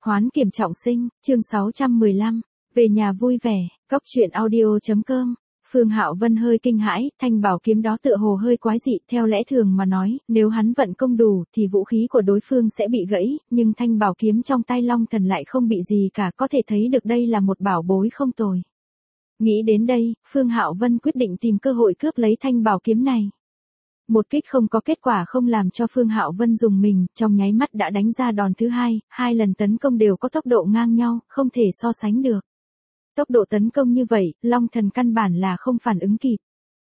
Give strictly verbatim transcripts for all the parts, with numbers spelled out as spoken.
Hoán kiểm trọng sinh, chương sáu trăm mười lăm, về nhà vui vẻ, cóc truyện audio.com. Phương Hạo Vân hơi kinh hãi, thanh bảo kiếm đó tựa hồ hơi quái dị, theo lẽ thường mà nói, nếu hắn vận công đủ, thì vũ khí của đối phương sẽ bị gãy, nhưng thanh bảo kiếm trong tay Long Thần lại không bị gì cả, có thể thấy được đây là một bảo bối không tồi. Nghĩ đến đây, Phương Hạo Vân quyết định tìm cơ hội cướp lấy thanh bảo kiếm này. Một kích không có kết quả không làm cho Phương Hạo Vân dùng mình, trong nháy mắt đã đánh ra đòn thứ hai, hai lần tấn công đều có tốc độ ngang nhau, không thể so sánh được. Tốc độ tấn công như vậy, Long Thần căn bản là không phản ứng kịp.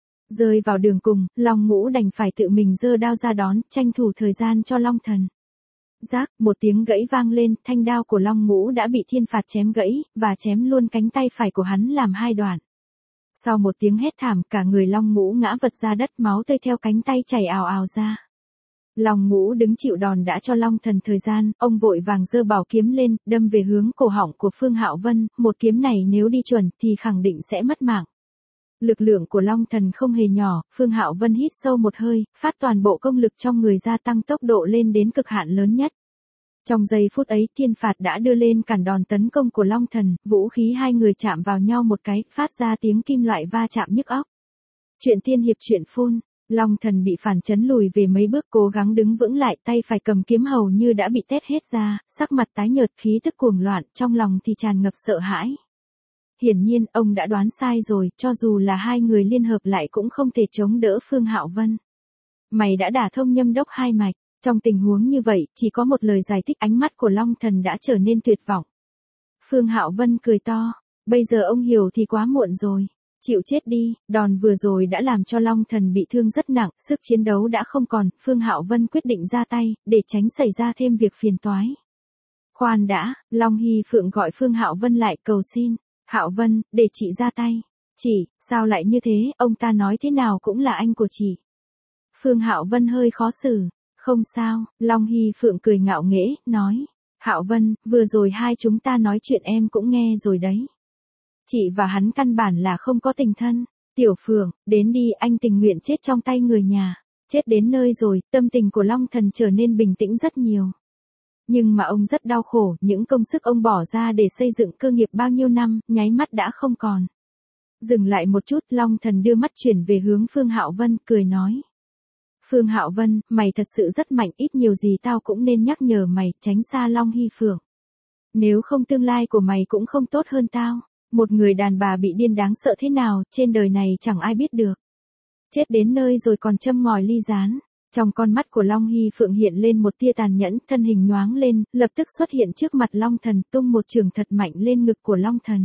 Rơi vào đường cùng, Long Ngũ đành phải tự mình giơ đao ra đón, tranh thủ thời gian cho Long Thần. Rác, một tiếng gãy vang lên, thanh đao của Long Ngũ đã bị thiên phạt chém gãy, và chém luôn cánh tay phải của hắn làm hai đoạn. Sau một tiếng hét thảm, cả người Long Ngũ ngã vật ra đất, máu tươi theo cánh tay chảy ào ào ra. Long Ngũ đứng chịu đòn đã cho Long Thần thời gian, ông vội vàng giơ bảo kiếm lên, đâm về hướng cổ họng của Phương Hạo Vân, một kiếm này nếu đi chuẩn thì khẳng định sẽ mất mạng. Lực lượng của Long Thần không hề nhỏ, Phương Hạo Vân hít sâu một hơi, phát toàn bộ công lực trong người gia tăng tốc độ lên đến cực hạn lớn nhất. Trong giây phút ấy, thiên phạt đã đưa lên cản đòn tấn công của Long Thần, vũ khí hai người chạm vào nhau một cái, phát ra tiếng kim loại va chạm nhức óc. Chuyện tiên hiệp truyện phun, Long Thần bị phản chấn lùi về mấy bước, cố gắng đứng vững lại, tay phải cầm kiếm hầu như đã bị tét hết ra, sắc mặt tái nhợt, khí tức cuồng loạn, trong lòng thì tràn ngập sợ hãi. Hiển nhiên, ông đã đoán sai rồi, cho dù là hai người liên hợp lại cũng không thể chống đỡ Phương Hạo Vân. Mày đã đả thông nhâm đốc hai mạch. Trong tình huống như vậy, chỉ có một lời giải thích, ánh mắt của Long Thần đã trở nên tuyệt vọng. Phương Hạo Vân cười to, bây giờ ông hiểu thì quá muộn rồi. Chịu chết đi, đòn vừa rồi đã làm cho Long Thần bị thương rất nặng, sức chiến đấu đã không còn, Phương Hạo Vân quyết định ra tay, để tránh xảy ra thêm việc phiền toái. Khoan đã, Long Hy Phượng gọi Phương Hạo Vân lại, cầu xin, Hạo Vân, để chị ra tay. Chị, sao lại như thế, ông ta nói thế nào cũng là anh của chị. Phương Hạo Vân hơi khó xử. Không sao, Long Hy Phượng cười ngạo nghễ, nói, Hạo Vân, vừa rồi hai chúng ta nói chuyện em cũng nghe rồi đấy. Chị và hắn căn bản là không có tình thân. Tiểu Phượng, đến đi, anh tình nguyện chết trong tay người nhà. Chết đến nơi rồi, tâm tình của Long Thần trở nên bình tĩnh rất nhiều. Nhưng mà ông rất đau khổ, những công sức ông bỏ ra để xây dựng cơ nghiệp bao nhiêu năm, nháy mắt đã không còn. Dừng lại một chút, Long Thần đưa mắt chuyển về hướng Phương Hạo Vân, cười nói. Phương Hạo Vân, mày thật sự rất mạnh, ít nhiều gì tao cũng nên nhắc nhở mày, tránh xa Long Hy Phượng. Nếu không tương lai của mày cũng không tốt hơn tao. Một người đàn bà bị điên đáng sợ thế nào, trên đời này chẳng ai biết được. Chết đến nơi rồi còn châm ngòi ly gián. Trong con mắt của Long Hy Phượng hiện lên một tia tàn nhẫn, thân hình nhoáng lên, lập tức xuất hiện trước mặt Long Thần, tung một chưởng thật mạnh lên ngực của Long Thần.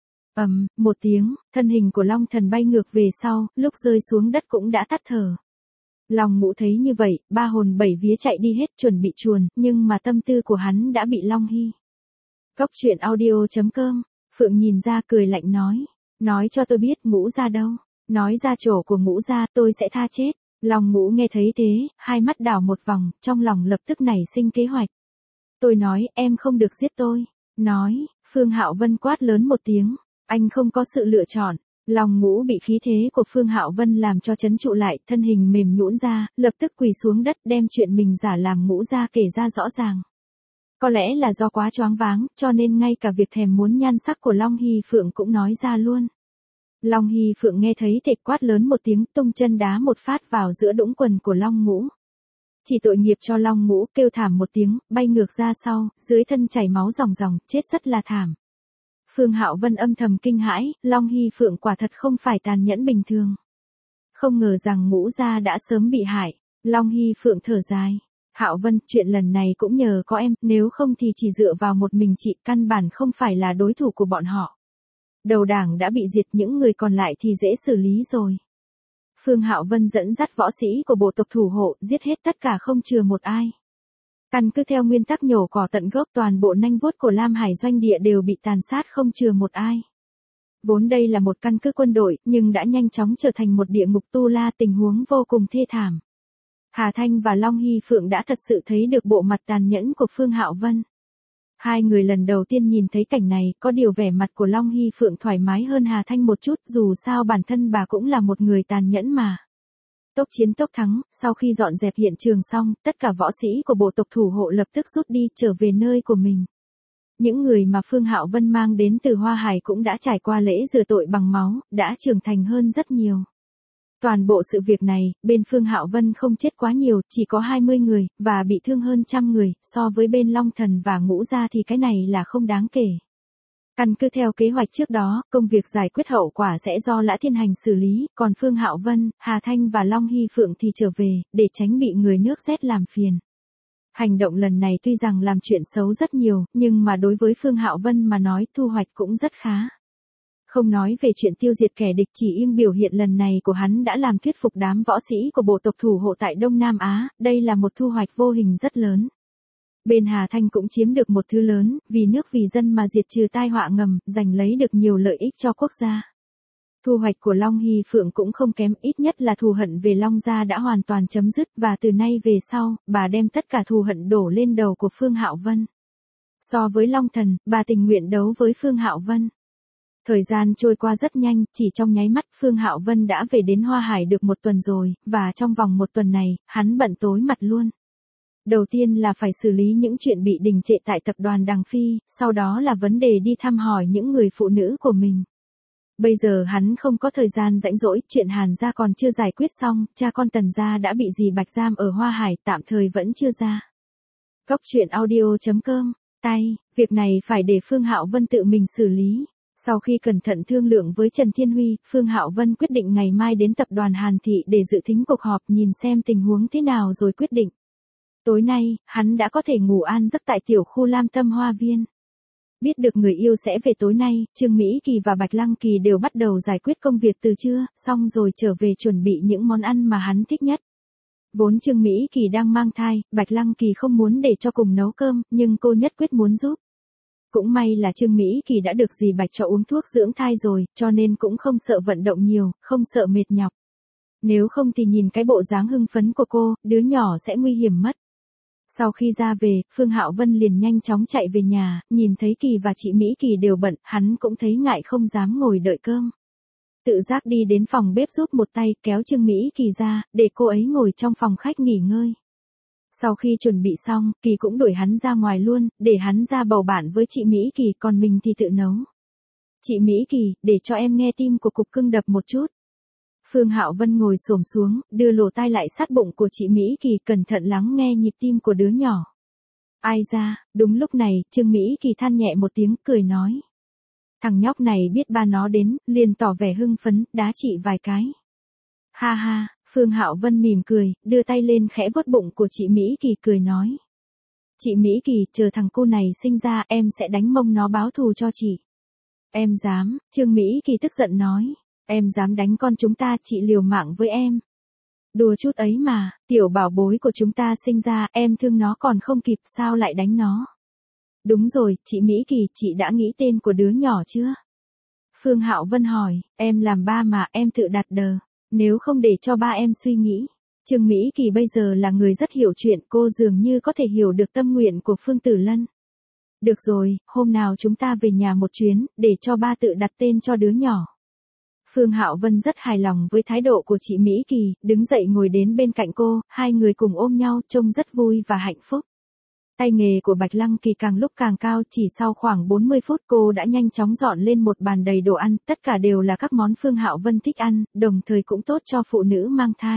Ầm, um, một tiếng, thân hình của Long Thần bay ngược về sau, lúc rơi xuống đất cũng đã tắt thở. Long Ngũ thấy như vậy, ba hồn bảy vía chạy đi hết, chuẩn bị chuồn, nhưng mà tâm tư của hắn đã bị Long Hy. Cóc truyện audio.com, Phượng nhìn ra cười lạnh nói, nói cho tôi biết Ngũ gia đâu, nói ra chỗ của Ngũ gia tôi sẽ tha chết. Long Ngũ nghe thấy thế, hai mắt đảo một vòng, trong lòng lập tức nảy sinh kế hoạch. Tôi nói, em không được giết tôi. Nói, Phương Hạo Vân quát lớn một tiếng, anh không có sự lựa chọn. Long Ngũ bị khí thế của Phương Hạo Vân làm cho trấn trụ lại, thân hình mềm nhũn ra, lập tức quỳ xuống đất, đem chuyện mình giả làm Ngũ gia kể ra rõ ràng. Có lẽ là do quá choáng váng, cho nên ngay cả việc thèm muốn nhan sắc của Long Hy Phượng cũng nói ra luôn. Long Hy Phượng nghe thấy thệt quát lớn một tiếng, tung chân đá một phát vào giữa đũng quần của Long Ngũ. Chỉ tội nghiệp cho Long Ngũ, kêu thảm một tiếng, bay ngược ra sau, dưới thân chảy máu ròng ròng, chết rất là thảm. Phương Hạo Vân âm thầm kinh hãi, Long Hy Phượng quả thật không phải tàn nhẫn bình thường. Không ngờ rằng Ngũ gia đã sớm bị hại. Long Hy Phượng thở dài. Hạo Vân, chuyện lần này cũng nhờ có em, nếu không thì chỉ dựa vào một mình chị, căn bản không phải là đối thủ của bọn họ. Đầu đảng đã bị diệt, những người còn lại thì dễ xử lý rồi. Phương Hạo Vân dẫn dắt võ sĩ của bộ tộc thủ hộ, giết hết tất cả không chừa một ai. Căn cứ theo nguyên tắc nhổ cỏ tận gốc, toàn bộ nanh vuốt của Lam Hải doanh địa đều bị tàn sát không chừa một ai. Vốn đây là một căn cứ quân đội, nhưng đã nhanh chóng trở thành một địa ngục tu la, tình huống vô cùng thê thảm. Hà Thanh và Long Hy Phượng đã thật sự thấy được bộ mặt tàn nhẫn của Phương Hạo Vân. Hai người lần đầu tiên nhìn thấy cảnh này, có điều vẻ mặt của Long Hy Phượng thoải mái hơn Hà Thanh một chút, dù sao bản thân bà cũng là một người tàn nhẫn mà. Tốc chiến tốc thắng, sau khi dọn dẹp hiện trường xong, tất cả võ sĩ của bộ tộc thủ hộ lập tức rút đi, trở về nơi của mình. Những người mà Phương Hạo Vân mang đến từ Hoa Hải cũng đã trải qua lễ rửa tội bằng máu, đã trưởng thành hơn rất nhiều. Toàn bộ sự việc này, bên Phương Hạo Vân không chết quá nhiều, chỉ có hai mươi người, và bị thương hơn trăm người, so với bên Long Thần và Ngũ Gia thì cái này là không đáng kể. Căn cứ theo kế hoạch trước đó, công việc giải quyết hậu quả sẽ do Lã Thiên Hành xử lý, còn Phương Hạo Vân, Hà Thanh và Long Hy Phượng thì trở về, để tránh bị người nước rét làm phiền. Hành động lần này tuy rằng làm chuyện xấu rất nhiều, nhưng mà đối với Phương Hạo Vân mà nói thu hoạch cũng rất khá. Không nói về chuyện tiêu diệt kẻ địch, chỉ riêng biểu hiện lần này của hắn đã làm thuyết phục đám võ sĩ của bộ tộc thủ hộ tại Đông Nam Á, đây là một thu hoạch vô hình rất lớn. Bên Hà Thanh cũng chiếm được một thứ lớn, vì nước vì dân mà diệt trừ tai họa ngầm, giành lấy được nhiều lợi ích cho quốc gia. Thu hoạch của Long Hy Phượng cũng không kém, ít nhất là thù hận về Long Gia đã hoàn toàn chấm dứt, và từ nay về sau, bà đem tất cả thù hận đổ lên đầu của Phương Hạo Vân. So với Long Thần, bà tình nguyện đấu với Phương Hạo Vân. Thời gian trôi qua rất nhanh, chỉ trong nháy mắt Phương Hạo Vân đã về đến Hoa Hải được một tuần rồi, và trong vòng một tuần này, hắn bận tối mặt luôn. Đầu tiên là phải xử lý những chuyện bị đình trệ tại tập đoàn Đằng Phi, sau đó là vấn đề đi thăm hỏi những người phụ nữ của mình. Bây giờ hắn không có thời gian rảnh rỗi, chuyện Hàn gia còn chưa giải quyết xong, cha con Tần gia đã bị dì Bạch giam ở Hoa Hải, tạm thời vẫn chưa ra. Góc truyện audio chấm com, tay, việc này phải để Phương Hạo Vân tự mình xử lý. Sau khi cẩn thận thương lượng với Trần Thiên Huy, Phương Hạo Vân quyết định ngày mai đến tập đoàn Hàn Thị để dự thính cuộc họp, nhìn xem tình huống thế nào rồi quyết định. Tối nay, hắn đã có thể ngủ an giấc tại tiểu khu Lam Tâm Hoa Viên. Biết được người yêu sẽ về tối nay, Trương Mỹ Kỳ và Bạch Lăng Kỳ đều bắt đầu giải quyết công việc từ trưa, xong rồi trở về chuẩn bị những món ăn mà hắn thích nhất. Vốn Trương Mỹ Kỳ đang mang thai, Bạch Lăng Kỳ không muốn để cho cùng nấu cơm, nhưng cô nhất quyết muốn giúp. Cũng may là Trương Mỹ Kỳ đã được dì Bạch cho uống thuốc dưỡng thai rồi, cho nên cũng không sợ vận động nhiều, không sợ mệt nhọc. Nếu không thì nhìn cái bộ dáng hưng phấn của cô, đứa nhỏ sẽ nguy hiểm mất. Sau khi ra về, Phương Hạo Vân liền nhanh chóng chạy về nhà, nhìn thấy Kỳ và chị Mỹ Kỳ đều bận, hắn cũng thấy ngại không dám ngồi đợi cơm. Tự giác đi đến phòng bếp giúp một tay, kéo Trương Mỹ Kỳ ra, để cô ấy ngồi trong phòng khách nghỉ ngơi. Sau khi chuẩn bị xong, Kỳ cũng đuổi hắn ra ngoài luôn, để hắn ra bầu bạn với chị Mỹ Kỳ, còn mình thì tự nấu. Chị Mỹ Kỳ, để cho em nghe tim của cục cưng đập một chút. Phương Hạo Vân ngồi xổm xuống, đưa lỗ tai lại sát bụng của chị Mỹ Kỳ, cẩn thận lắng nghe nhịp tim của đứa nhỏ. Ai ra, đúng lúc này, Trương Mỹ Kỳ than nhẹ một tiếng, cười nói. Thằng nhóc này biết ba nó đến, liền tỏ vẻ hưng phấn, đá chị vài cái. Ha ha, Phương Hạo Vân mỉm cười, đưa tay lên khẽ vuốt bụng của chị Mỹ Kỳ, cười nói. Chị Mỹ Kỳ, chờ thằng cu này sinh ra, em sẽ đánh mông nó báo thù cho chị. Em dám, Trương Mỹ Kỳ tức giận nói. Em dám đánh con chúng ta, chị liều mạng với em. Đùa chút ấy mà, tiểu bảo bối của chúng ta sinh ra, em thương nó còn không kịp, sao lại đánh nó? Đúng rồi, chị Mỹ Kỳ, chị đã nghĩ tên của đứa nhỏ chưa? Phương Hạo Vân hỏi, em làm ba mà, em tự đặt đờ, nếu không để cho ba em suy nghĩ. Trương Mỹ Kỳ bây giờ là người rất hiểu chuyện, cô dường như có thể hiểu được tâm nguyện của Phương Tử Lân. Được rồi, hôm nào chúng ta về nhà một chuyến, để cho ba tự đặt tên cho đứa nhỏ. Phương Hạo Vân rất hài lòng với thái độ của chị Mỹ Kỳ, đứng dậy ngồi đến bên cạnh cô, hai người cùng ôm nhau, trông rất vui và hạnh phúc. Tay nghề của Bạch Lăng Kỳ càng lúc càng cao, chỉ sau khoảng bốn mươi phút cô đã nhanh chóng dọn lên một bàn đầy đồ ăn, tất cả đều là các món Phương Hạo Vân thích ăn, đồng thời cũng tốt cho phụ nữ mang thai.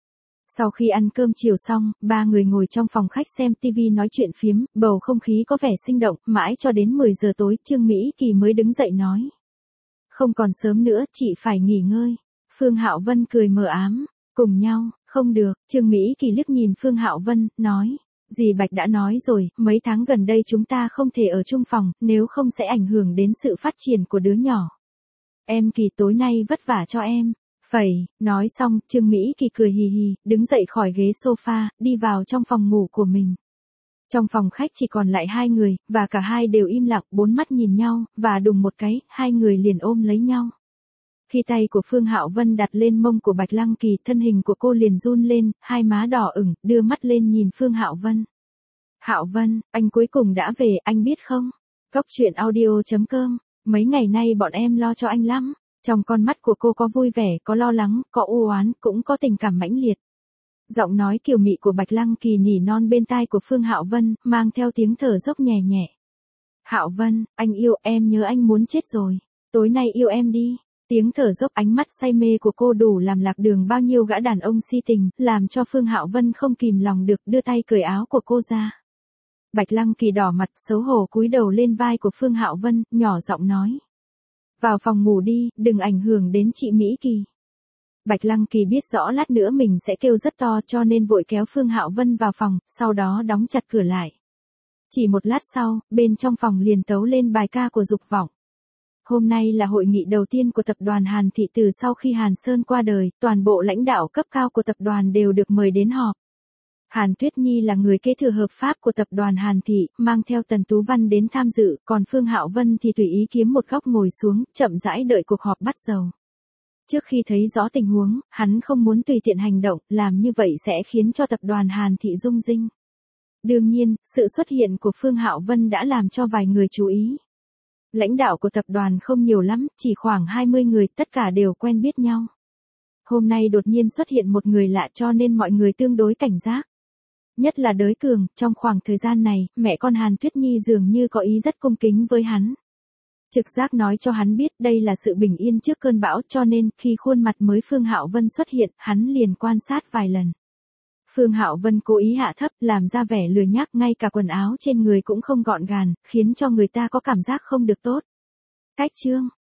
Sau khi ăn cơm chiều xong, ba người ngồi trong phòng khách xem tivi nói chuyện phiếm, bầu không khí có vẻ sinh động, mãi cho đến mười giờ tối, Trương Mỹ Kỳ mới đứng dậy nói. Không còn sớm nữa, chị phải nghỉ ngơi. Phương Hạo Vân cười mờ ám, cùng nhau, không được, Trương Mỹ Kỳ liếc nhìn Phương Hạo Vân, nói, dì Bạch đã nói rồi, mấy tháng gần đây chúng ta không thể ở chung phòng, nếu không sẽ ảnh hưởng đến sự phát triển của đứa nhỏ. Em Kỳ tối nay vất vả cho em. Phẩy, nói xong, Trương Mỹ Kỳ cười hì hì, đứng dậy khỏi ghế sofa, đi vào trong phòng ngủ của mình. Trong phòng khách chỉ còn lại hai người, và cả hai đều im lặng, bốn mắt nhìn nhau, và đùng một cái, hai người liền ôm lấy nhau. Khi tay của Phương Hạo Vân đặt lên mông của Bạch Lăng Kỳ, thân hình của cô liền run lên, hai má đỏ ửng, đưa mắt lên nhìn Phương Hạo Vân. Hạo Vân, anh cuối cùng đã về, anh biết không? Góc truyện audio chấm com, mấy ngày nay bọn em lo cho anh lắm. Trong con mắt của cô có vui vẻ, có lo lắng, có u oán, cũng có tình cảm mãnh liệt. Giọng nói kiều mị của Bạch Lăng Kỳ nỉ non bên tai của Phương Hạo Vân, mang theo tiếng thở dốc nhẹ nhẹ. Hạo Vân, anh yêu em, nhớ anh muốn chết rồi. Tối nay yêu em đi. Tiếng thở dốc, ánh mắt say mê của cô đủ làm lạc đường bao nhiêu gã đàn ông si tình, làm cho Phương Hạo Vân không kìm lòng được đưa tay cởi áo của cô ra. Bạch Lăng Kỳ đỏ mặt xấu hổ cúi đầu lên vai của Phương Hạo Vân, nhỏ giọng nói. Vào phòng ngủ đi, đừng ảnh hưởng đến chị Mỹ Kỳ. Bạch Lăng Kỳ biết rõ lát nữa mình sẽ kêu rất to cho nên vội kéo Phương Hạo Vân vào phòng, sau đó đóng chặt cửa lại. Chỉ một lát sau, bên trong phòng liền tấu lên bài ca của Dục Vọng. Hôm nay là hội nghị đầu tiên của tập đoàn Hàn Thị từ sau khi Hàn Sơn qua đời, toàn bộ lãnh đạo cấp cao của tập đoàn đều được mời đến họp. Hàn Tuyết Nhi là người kế thừa hợp pháp của tập đoàn Hàn Thị, mang theo Tần Tú Văn đến tham dự, còn Phương Hạo Vân thì tùy ý kiếm một góc ngồi xuống, chậm rãi đợi cuộc họp bắt đầu. Trước khi thấy rõ tình huống, hắn không muốn tùy tiện hành động, làm như vậy sẽ khiến cho tập đoàn Hàn Thị rung rinh. Đương nhiên, sự xuất hiện của Phương Hạo Vân đã làm cho vài người chú ý. Lãnh đạo của tập đoàn không nhiều lắm, chỉ khoảng hai mươi người, tất cả đều quen biết nhau. Hôm nay đột nhiên xuất hiện một người lạ cho nên mọi người tương đối cảnh giác. Nhất là Đới Cường, trong khoảng thời gian này, mẹ con Hàn Tuyết Nhi dường như có ý rất cung kính với hắn. Trực giác nói cho hắn biết đây là sự bình yên trước cơn bão cho nên khi khuôn mặt mới Phương Hạo Vân xuất hiện, hắn liền quan sát vài lần. Phương Hạo Vân cố ý hạ thấp, làm ra vẻ lười nhác, ngay cả quần áo trên người cũng không gọn gàng, khiến cho người ta có cảm giác không được tốt. Cách chương